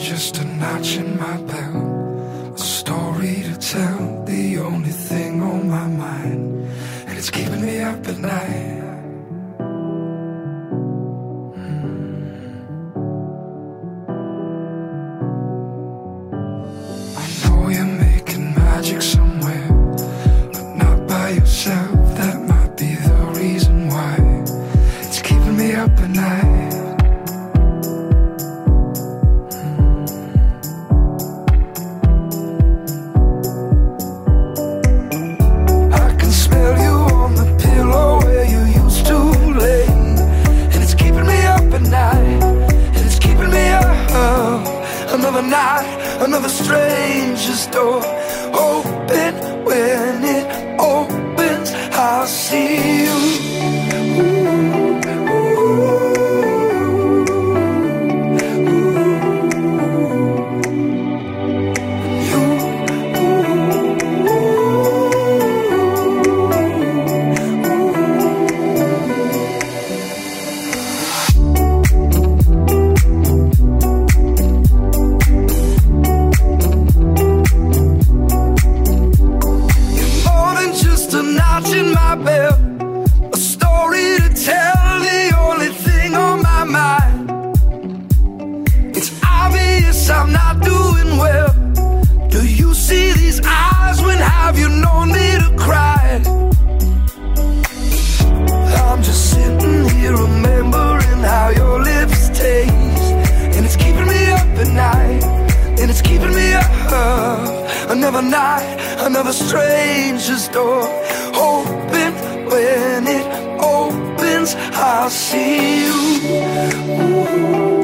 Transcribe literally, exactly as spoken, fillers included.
just a notch in my belt, a story to tell, the only thing on my mind, and it's keeping me up at night. Magic somewhere, but not by yourself. That might be the reason why it's keeping me up at night. mm. I can smell you on the pillow where you used to lay, and it's keeping me up at night, and it's keeping me up. Another night, another stranger's door open. When it opens, I'll see you. Ooh, in my belt, a story to tell, the only thing on my mind. It's obvious I'm not doing well. Do you see these eyes? When have you known me to cry? I'm just sitting here remembering how your lips taste, and it's keeping me up at night, and it's keeping me up. Another night, another stranger's door open. When it opens, I'll see you. Ooh.